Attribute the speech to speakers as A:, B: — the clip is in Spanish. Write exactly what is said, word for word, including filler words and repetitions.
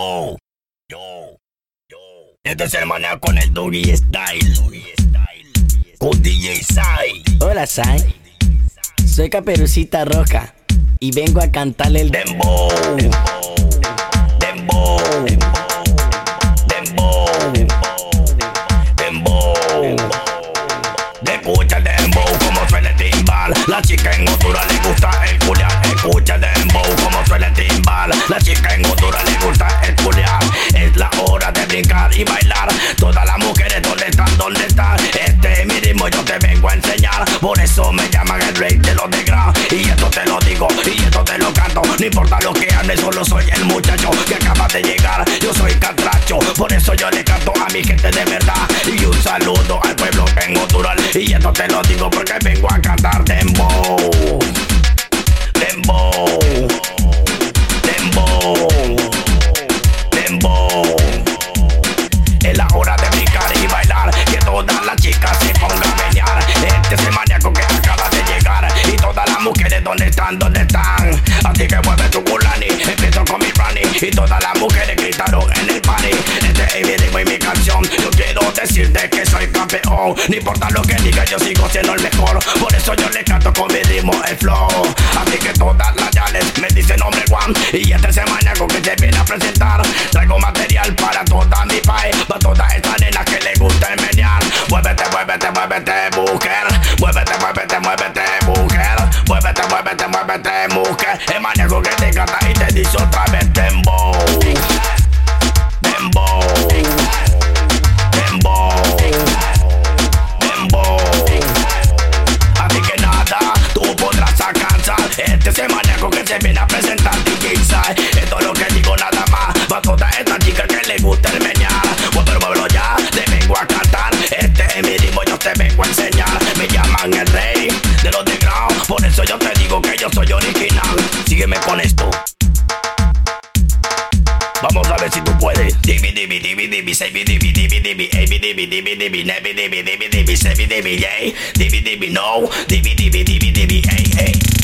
A: Yo, yo, yo. Este es el maná con el Doggy Style. Con D J Sai.
B: Hola, Sai. Soy Caperucita Roja y vengo a cantarle el
A: Dembow. Dembow. Dembow. Dembow. Escucha el dembow como suena el timbal. La chica en Honduras le gusta el culiar. Escucha el dembow como suena el timbal. La chica en Honduras le gusta el culiar. Es la hora de brincar y bailar. Todas las mujeres, ¿dónde están? ¿Dónde están? Este es mi ritmo, yo te vengo a enseñar. Por eso me llaman el rey de los de gran. Y esto te lo digo, y esto te lo canto. No importa lo que ande, solo soy el muchacho que acaba de llegar. Yo soy catracho, por eso yo le canto a mi gente de verdad. Y un saludo al pueblo en Honduras. Y esto te lo digo porque vengo a cantar dembow. Dembow. Dembow. Dembow. Es la hora de brincar y bailar. Que todas las chicas se pongan a menear. Este es el maníaco que acaba de llegar. Y todas las mujeres, ¿dónde están? ¿Dónde están? Así que mueve tu culani. Empiezo con mi running. Y todas las mujeres gritaron en el party. Este es mi ritmo y mi canción. Yo quiero decirte que soy campeón. No importa lo que diga, yo sigo siendo el mejor. Por eso yo le canto con mi ritmo el flow. Así que todas las yales me dicen nombre one. Y este es el maníaco que se viene a presentar. Traigo material para toda mi país. Para todas estas nenas que le gusta el menear. Muévete, muévete, muévete, mujer. Muévete, muévete, muévete, mujer. Muévete, muévete, muévete, mujer. El maníaco que te canta y te dice otra vez dembow. Dembow. Dembow. Dembow. Así que nada, tú podrás alcanzar. Este es el maníaco que se viene a presentar, D J Sai. Esto es lo que digo nada más. Pa' todas estas chicas que le gusta el meñar. Muévelo, muévelo ya, te vengo a cantar. Este es mi ritmo, yo te vengo a enseñar. Me llaman el rey de los de ground. Por eso yo te digo que yo soy original. Sígueme con esto. Vamos a ver si tú puedes. Dibi, dibi, dibi, dibi, sebi, dibi, dibi, dibi, ebi, dibi, dibi, dibi, nebi, dibi, dibi, dibi, sebi, dibi, yay. Dibi, dibi, no. Dibi, dibi, dibi, dibi, ey, ey.